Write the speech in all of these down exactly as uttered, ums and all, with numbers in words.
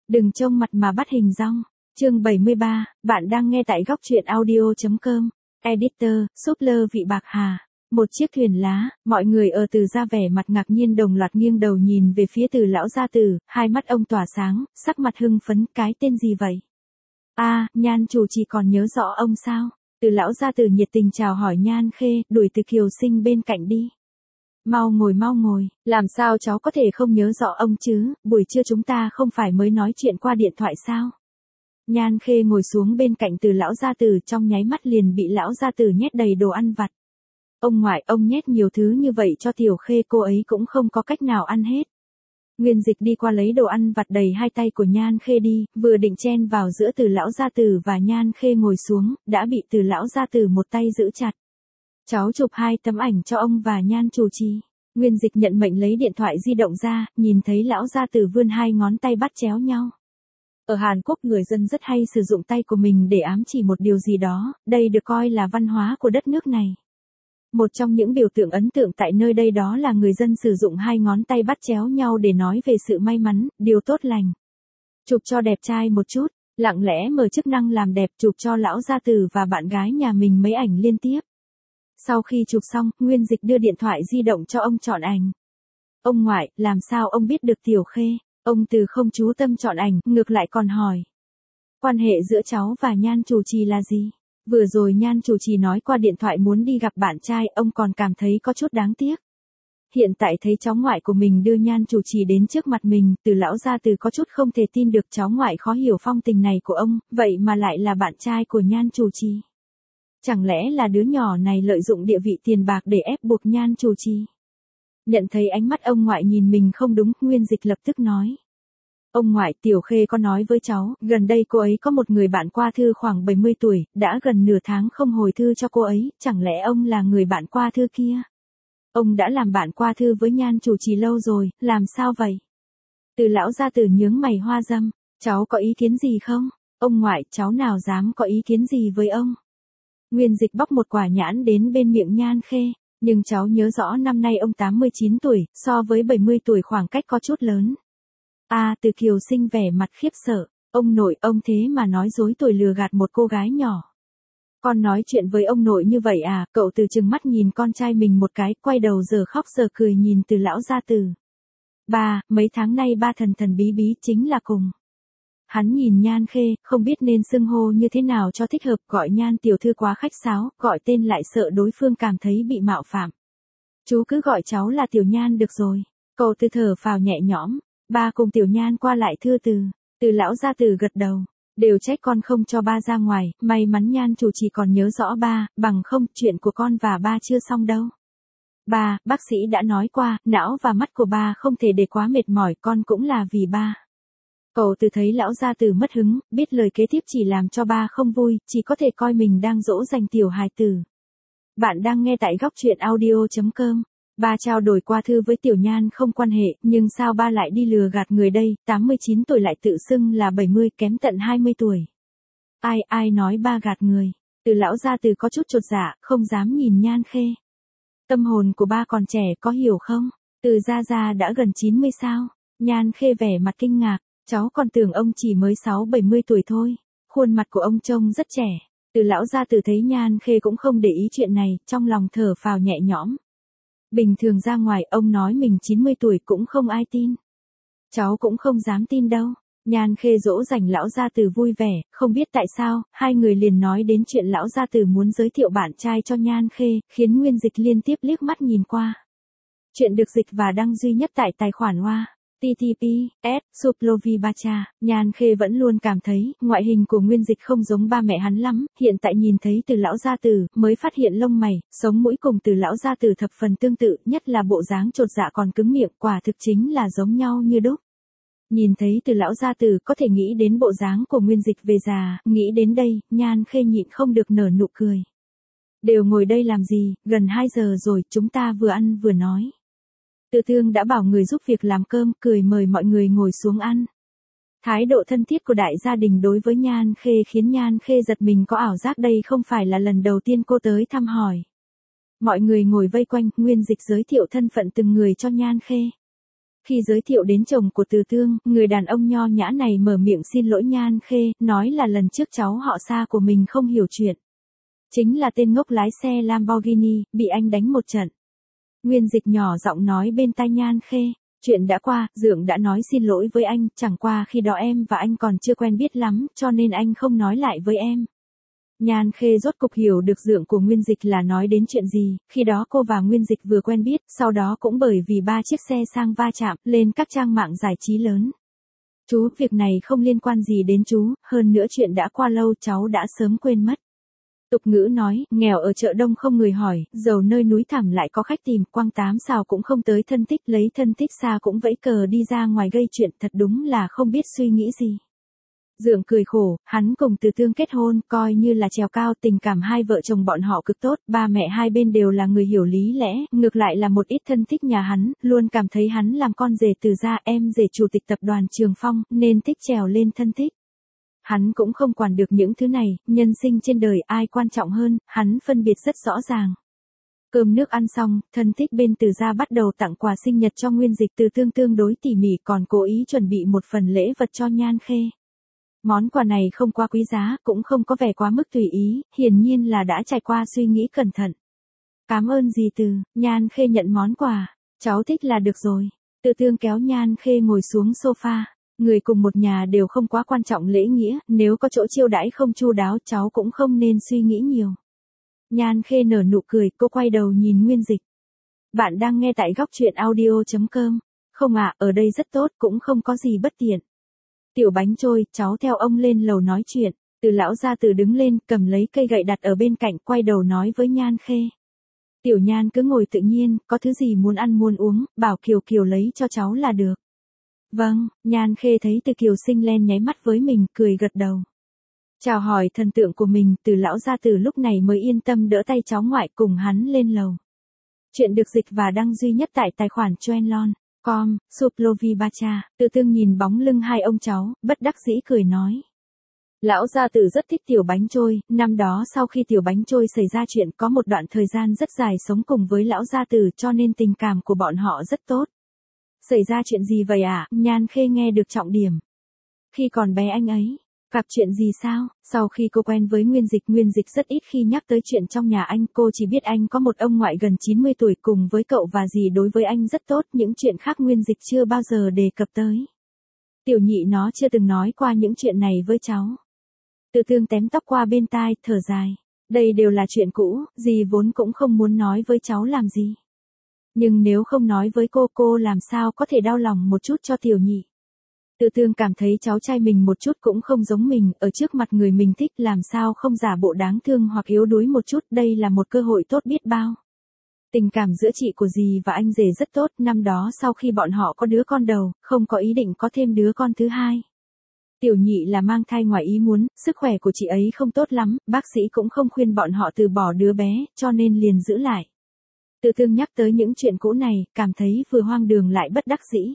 Đừng trông mặt mà bắt hình dong. Chương bảy mươi ba, bạn đang nghe tại góc truyện audio chấm com. Editor, Super Vị Bạc Hà. Một chiếc thuyền lá, mọi người ở Từ gia vẻ mặt ngạc nhiên đồng loạt nghiêng đầu nhìn về phía Từ lão gia Từ, hai mắt ông tỏa sáng, sắc mặt hưng phấn, cái tên gì vậy? A, Nhan chủ trì còn nhớ rõ ông sao? Từ lão gia Từ nhiệt tình chào hỏi Nhan Khê, đuổi Từ Kiều Sinh bên cạnh đi. Mau ngồi mau ngồi, làm sao cháu có thể không nhớ rõ ông chứ, buổi trưa chúng ta không phải mới nói chuyện qua điện thoại sao? Nhan Khê ngồi xuống bên cạnh Từ lão gia Từ, trong nháy mắt liền bị lão gia Từ nhét đầy đồ ăn vặt. Ông ngoại, ông nhét nhiều thứ như vậy cho Tiểu Khê, cô ấy cũng không có cách nào ăn hết. Nguyên Dịch đi qua lấy đồ ăn vặt đầy hai tay của Nhan Khê đi, vừa định chen vào giữa Từ lão gia Từ và Nhan Khê ngồi xuống, đã bị Từ lão gia Từ một tay giữ chặt. Cháu chụp hai tấm ảnh cho ông và Nhan chủ trì. Nguyên Dịch nhận mệnh lấy điện thoại di động ra, nhìn thấy lão gia Từ vươn hai ngón tay bắt chéo nhau. Ở Hàn Quốc người dân rất hay sử dụng tay của mình để ám chỉ một điều gì đó, đây được coi là văn hóa của đất nước này. Một trong những biểu tượng ấn tượng tại nơi đây đó là người dân sử dụng hai ngón tay bắt chéo nhau để nói về sự may mắn, điều tốt lành. Chụp cho đẹp trai một chút, lặng lẽ mở chức năng làm đẹp, chụp cho lão gia Từ và bạn gái nhà mình mấy ảnh liên tiếp. Sau khi chụp xong, Nguyên Dịch đưa điện thoại di động cho ông chọn ảnh. Ông ngoại, làm sao ông biết được Tiểu Khê? Ông Từ không chú tâm chọn ảnh, ngược lại còn hỏi. Quan hệ giữa cháu và Nhan chủ trì là gì? Vừa rồi Nhan chủ trì nói qua điện thoại muốn đi gặp bạn trai, ông còn cảm thấy có chút đáng tiếc. Hiện tại thấy cháu ngoại của mình đưa Nhan chủ trì đến trước mặt mình, Từ lão gia Từ có chút không thể tin được, cháu ngoại khó hiểu phong tình này của ông, vậy mà lại là bạn trai của Nhan chủ trì. Chẳng lẽ là đứa nhỏ này lợi dụng địa vị tiền bạc để ép buộc Nhan chủ trì? Nhận thấy ánh mắt ông ngoại nhìn mình không đúng, Nguyên Dịch lập tức nói. Ông ngoại, Tiểu Khê có nói với cháu, gần đây cô ấy có một người bạn qua thư khoảng bảy mươi tuổi, đã gần nửa tháng không hồi thư cho cô ấy, chẳng lẽ ông là người bạn qua thư kia? Ông đã làm bạn qua thư với Nhan chủ trì lâu rồi, làm sao vậy? Từ lão gia Từ nhướng mày hoa râm, cháu có ý kiến gì không? Ông ngoại, cháu nào dám có ý kiến gì với ông? Nguyên Dịch bóc một quả nhãn đến bên miệng Nhan Khê, nhưng cháu nhớ rõ năm nay ông tám mươi chín tuổi, so với bảy mươi tuổi khoảng cách có chút lớn. À, Từ Kiều Sinh vẻ mặt khiếp sợ, ông nội, ông thế mà nói dối tuổi lừa gạt một cô gái nhỏ. Con nói chuyện với ông nội như vậy à? Cậu Từ trừng mắt nhìn con trai mình một cái, quay đầu giờ khóc giờ cười nhìn Từ lão gia Từ. Ba, mấy tháng nay ba thần thần bí bí chính là cùng. Hắn nhìn Nhan Khê, không biết nên xưng hô như thế nào cho thích hợp, gọi Nhan tiểu thư quá khách sáo, gọi tên lại sợ đối phương cảm thấy bị mạo phạm. Chú cứ gọi cháu là Tiểu Nhan được rồi. Cậu Từ thở phào nhẹ nhõm, ba cùng Tiểu Nhan qua lại thưa từ. Từ lão gia Từ gật đầu, đều trách con không cho ba ra ngoài, may mắn Nhan chủ trì còn nhớ rõ ba, bằng không, chuyện của con và ba chưa xong đâu. Ba, bác sĩ đã nói qua, não và mắt của ba không thể để quá mệt mỏi, con cũng là vì ba. Cậu Từ thấy lão gia Từ mất hứng, biết lời kế tiếp chỉ làm cho ba không vui, chỉ có thể coi mình đang dỗ dành tiểu hài tử. Bạn đang nghe tại góc truyện audio chấm com. Ba trao đổi qua thư với Tiểu Nhan không quan hệ, nhưng sao ba lại đi lừa gạt người đây, tám mươi chín tuổi lại tự xưng là bảy mươi, kém tận hai mươi tuổi. Ai, ai nói ba gạt người? Từ lão gia Từ có chút chột dạ, không dám nhìn Nhan Khê. Tâm hồn của ba còn trẻ, có hiểu không? Từ gia gia đã gần chín mươi sao? Nhan Khê vẻ mặt kinh ngạc. Cháu còn tưởng ông chỉ mới sáu bảy mươi tuổi thôi. Khuôn mặt của ông trông rất trẻ. Từ lão gia Từ thấy Nhan Khê cũng không để ý chuyện này, trong lòng thở phào nhẹ nhõm. Bình thường ra ngoài ông nói mình chín mươi tuổi cũng không ai tin. Cháu cũng không dám tin đâu. Nhan Khê dỗ dành lão gia Từ vui vẻ, không biết tại sao, hai người liền nói đến chuyện lão gia Từ muốn giới thiệu bạn trai cho Nhan Khê, khiến Nguyên Dịch liên tiếp liếc mắt nhìn qua. Chuyện được dịch và đăng duy nhất tại tài khoản Hoa. T T P, S, Suplovibacha, Nhan Khê vẫn luôn cảm thấy, ngoại hình của Nguyên Dịch không giống ba mẹ hắn lắm, hiện tại nhìn thấy Từ lão gia Từ, mới phát hiện lông mày, sống mũi cùng Từ lão gia Từ thập phần tương tự, nhất là bộ dáng chột dạ còn cứng miệng, quả thực chính là giống nhau như đúc. Nhìn thấy Từ lão gia Từ có thể nghĩ đến bộ dáng của Nguyên Dịch về già, nghĩ đến đây, Nhan Khê nhịn không được nở nụ cười. Đều ngồi đây làm gì, gần hai giờ rồi, chúng ta vừa ăn vừa nói. Từ Thương đã bảo người giúp việc làm cơm, cười mời mọi người ngồi xuống ăn. Thái độ thân thiết của đại gia đình đối với Nhan Khê khiến Nhan Khê giật mình, có ảo giác đây không phải là lần đầu tiên cô tới thăm hỏi. Mọi người ngồi vây quanh, Nguyên Dịch giới thiệu thân phận từng người cho Nhan Khê. Khi giới thiệu đến chồng của Từ Tương, người đàn ông nho nhã này mở miệng xin lỗi Nhan Khê, nói là lần trước cháu họ Sa của mình không hiểu chuyện. Chính là tên ngốc lái xe Lamborghini, bị anh đánh một trận. Nguyên Dịch nhỏ giọng nói bên tai Nhan Khê, chuyện đã qua, Dượng đã nói xin lỗi với anh, chẳng qua khi đó em và anh còn chưa quen biết lắm, cho nên anh không nói lại với em. Nhan Khê rốt cục hiểu được Dượng của Nguyên Dịch là nói đến chuyện gì, khi đó cô và Nguyên Dịch vừa quen biết, sau đó cũng bởi vì ba chiếc xe sang va chạm, lên các trang mạng giải trí lớn. Chú, việc này không liên quan gì đến chú, hơn nữa chuyện đã qua lâu cháu đã sớm quên mất. Tục ngữ nói, nghèo ở chợ đông không người hỏi, giàu nơi núi thẳm lại có khách tìm, quăng tám xào cũng không tới thân thích, lấy thân thích xa cũng vẫy cờ đi ra ngoài gây chuyện, thật đúng là không biết suy nghĩ gì. Dượng cười khổ, hắn cùng Từ Tương kết hôn, coi như là trèo cao, tình cảm hai vợ chồng bọn họ cực tốt, ba mẹ hai bên đều là người hiểu lý lẽ, ngược lại là một ít thân thích nhà hắn, luôn cảm thấy hắn làm con rể Từ gia, em rể chủ tịch tập đoàn Trường Phong, nên thích trèo lên thân thích. Hắn cũng không quản được những thứ này, nhân sinh trên đời ai quan trọng hơn, hắn phân biệt rất rõ ràng. Cơm nước ăn xong, thân thích bên Từ gia bắt đầu tặng quà sinh nhật cho Nguyên Dịch, Từ Tương tương đối tỉ mỉ, còn cố ý chuẩn bị một phần lễ vật cho Nhan Khê. Món quà này không quá quý giá, cũng không có vẻ quá mức tùy ý, hiển nhiên là đã trải qua suy nghĩ cẩn thận. Cảm ơn dì Từ, Nhan Khê nhận món quà, cháu thích là được rồi. Từ Tương kéo Nhan Khê ngồi xuống sofa. Người cùng một nhà đều không quá quan trọng lễ nghĩa, nếu có chỗ chiêu đãi không chu đáo cháu cũng không nên suy nghĩ nhiều. Nhan Khê nở nụ cười, cô quay đầu nhìn Nguyên Dịch. Bạn đang nghe tại góc truyện audio chấm com. Không ạ, à, ở đây rất tốt, cũng không có gì bất tiện. Tiểu Bánh Trôi, cháu theo ông lên lầu nói chuyện. Từ lão gia Từ đứng lên, cầm lấy cây gậy đặt ở bên cạnh, quay đầu nói với Nhan Khê. Tiểu Nhan cứ ngồi tự nhiên, có thứ gì muốn ăn muốn uống, bảo Kiều Kiều lấy cho cháu là được. Vâng, Nhan Khê thấy Từ Kiều Sinh len nháy mắt với mình, cười gật đầu. Chào hỏi thần tượng của mình, Từ lão gia Từ lúc này mới yên tâm đỡ tay cháu ngoại cùng hắn lên lầu. Chuyện được dịch và đăng duy nhất tại tài khoản Choenlon chấm com, Suplovibacha. Từ Tương nhìn bóng lưng hai ông cháu, bất đắc dĩ cười nói. Lão gia Từ rất thích Tiểu Bánh Trôi, năm đó sau khi Tiểu Bánh Trôi xảy ra chuyện có một đoạn thời gian rất dài sống cùng với lão gia Từ cho nên tình cảm của bọn họ rất tốt. Xảy ra chuyện gì vậy ạ? À? Nhan Khê nghe được trọng điểm. Khi còn bé anh ấy, gặp chuyện gì sao? Sau khi cô quen với Nguyên Dịch, Nguyên Dịch rất ít khi nhắc tới chuyện trong nhà anh, cô chỉ biết anh có một ông ngoại gần chín mươi tuổi cùng với cậu và dì đối với anh rất tốt, những chuyện khác Nguyên Dịch chưa bao giờ đề cập tới. Tiểu Nhị nó chưa từng nói qua những chuyện này với cháu. Từ Tương tém tóc qua bên tai, thở dài. Đây đều là chuyện cũ, dì vốn cũng không muốn nói với cháu làm gì. Nhưng nếu không nói với cô, cô làm sao có thể đau lòng một chút cho Tiểu Nhị. Từ Tương cảm thấy cháu trai mình một chút cũng không giống mình, ở trước mặt người mình thích làm sao không giả bộ đáng thương hoặc yếu đuối một chút, đây là một cơ hội tốt biết bao. Tình cảm giữa chị của dì và anh rể rất tốt, năm đó sau khi bọn họ có đứa con đầu, không có ý định có thêm đứa con thứ hai. Tiểu Nhị là mang thai ngoài ý muốn, sức khỏe của chị ấy không tốt lắm, bác sĩ cũng không khuyên bọn họ từ bỏ đứa bé, cho nên liền giữ lại. Từ Tương nhắc tới những chuyện cũ này, cảm thấy vừa hoang đường lại bất đắc dĩ.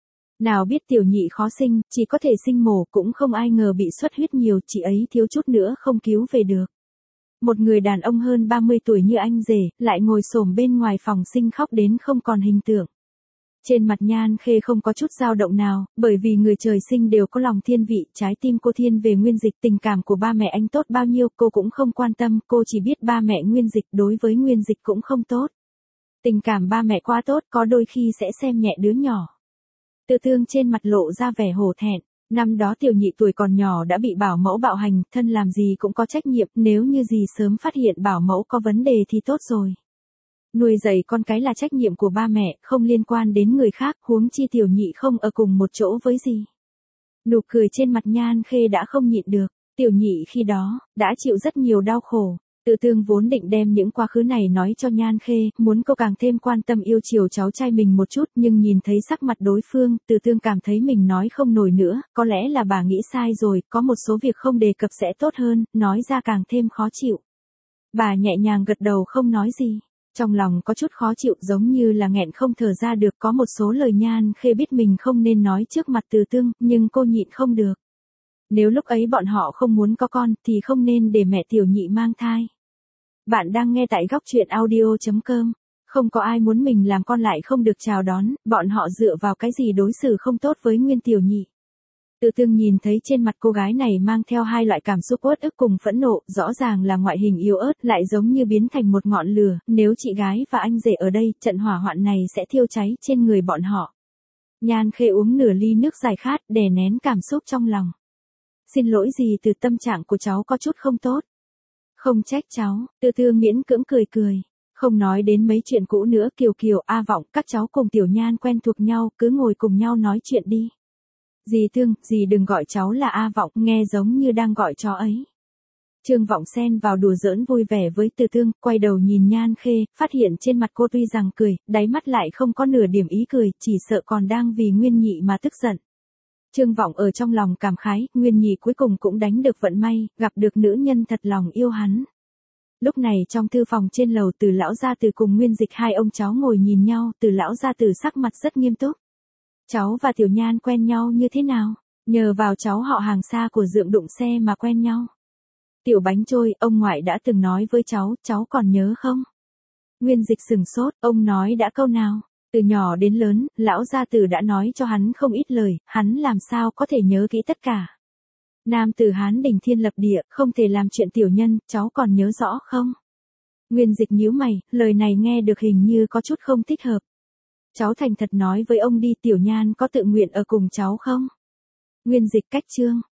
Nào biết Tiểu Nhị khó sinh, chỉ có thể sinh mổ, cũng không ai ngờ bị xuất huyết nhiều, chị ấy thiếu chút nữa không cứu về được. Một người đàn ông hơn ba mươi tuổi như anh rể, lại ngồi xổm bên ngoài phòng sinh khóc đến không còn hình tượng. Trên mặt Nhan Khê không có chút dao động nào, bởi vì người trời sinh đều có lòng thiên vị, trái tim cô thiên về Nguyên Dịch, tình cảm của ba mẹ anh tốt bao nhiêu cô cũng không quan tâm, cô chỉ biết ba mẹ Nguyên Dịch đối với Nguyên Dịch cũng không tốt. Tình cảm ba mẹ quá tốt, có đôi khi sẽ xem nhẹ đứa nhỏ. Từ Tương trên mặt lộ ra vẻ hổ thẹn, năm đó Tiểu Nhị tuổi còn nhỏ đã bị bảo mẫu bạo hành, thân làm gì cũng có trách nhiệm, nếu như gì sớm phát hiện bảo mẫu có vấn đề thì tốt rồi. Nuôi dạy con cái là trách nhiệm của ba mẹ, không liên quan đến người khác, huống chi Tiểu Nhị không ở cùng một chỗ với gì. Nụ cười trên mặt Nhan Khê đã không nhịn được, Tiểu Nhị khi đó, đã chịu rất nhiều đau khổ. Từ Tương vốn định đem những quá khứ này nói cho Nhan Khê, muốn cô càng thêm quan tâm yêu chiều cháu trai mình một chút, nhưng nhìn thấy sắc mặt đối phương, Từ Tương cảm thấy mình nói không nổi nữa, có lẽ là bà nghĩ sai rồi, có một số việc không đề cập sẽ tốt hơn, nói ra càng thêm khó chịu. Bà nhẹ nhàng gật đầu không nói gì, trong lòng có chút khó chịu giống như là nghẹn không thở ra được, có một số lời Nhan Khê biết mình không nên nói trước mặt Từ Tương, nhưng cô nhịn không được. Nếu lúc ấy bọn họ không muốn có con, thì không nên để mẹ Tiểu Nhị mang thai. Bạn đang nghe tại góc truyện audio chấm com. Không có ai muốn mình làm con lại không được chào đón, bọn họ dựa vào cái gì đối xử không tốt với Nguyên Tiểu Nhị. Từ Tương nhìn thấy trên mặt cô gái này mang theo hai loại cảm xúc uất ức cùng phẫn nộ, rõ ràng là ngoại hình yếu ớt lại giống như biến thành một ngọn lửa, nếu chị gái và anh rể ở đây, trận hỏa hoạn này sẽ thiêu cháy trên người bọn họ. Nhan Khê uống nửa ly nước giải khát, đè nén cảm xúc trong lòng. Xin lỗi gì, từ tâm trạng của cháu có chút không tốt. Không trách cháu, Từ Tương miễn cưỡng cười cười. Không nói đến mấy chuyện cũ nữa, Kiều Kiều, A Vọng, các cháu cùng Tiểu Nhan quen thuộc nhau, cứ ngồi cùng nhau nói chuyện đi. Dì Tương, dì đừng gọi cháu là A Vọng, nghe giống như đang gọi chó ấy. Trương Vọng xen vào đùa giỡn vui vẻ với Từ Tương, quay đầu nhìn Nhan Khê, phát hiện trên mặt cô tuy rằng cười, đáy mắt lại không có nửa điểm ý cười, chỉ sợ còn đang vì Nguyên Nhị mà tức giận. Trương Vọng ở trong lòng cảm khái, Nguyên Nhị cuối cùng cũng đánh được vận may, gặp được nữ nhân thật lòng yêu hắn. Lúc này trong thư phòng trên lầu, Từ lão gia Từ cùng Nguyên Dịch hai ông cháu ngồi nhìn nhau, Từ lão gia Từ sắc mặt rất nghiêm túc. Cháu và Tiểu Nhan quen nhau như thế nào? Nhờ vào cháu họ hàng xa của Dượng đụng xe mà quen nhau. Tiểu Bánh Trôi, ông ngoại đã từng nói với cháu, cháu còn nhớ không? Nguyên Dịch sừng sốt, ông nói đã câu nào? Từ nhỏ đến lớn, lão gia Từ đã nói cho hắn không ít lời, hắn làm sao có thể nhớ kỹ tất cả. Nam tử Hán đỉnh thiên lập địa, không thể làm chuyện tiểu nhân, cháu còn nhớ rõ không? Nguyên Dịch nhíu mày, lời này nghe được hình như có chút không thích hợp. Cháu thành thật nói với ông đi, Tiểu Nhan có tự nguyện ở cùng cháu không? Nguyên Dịch cách chương.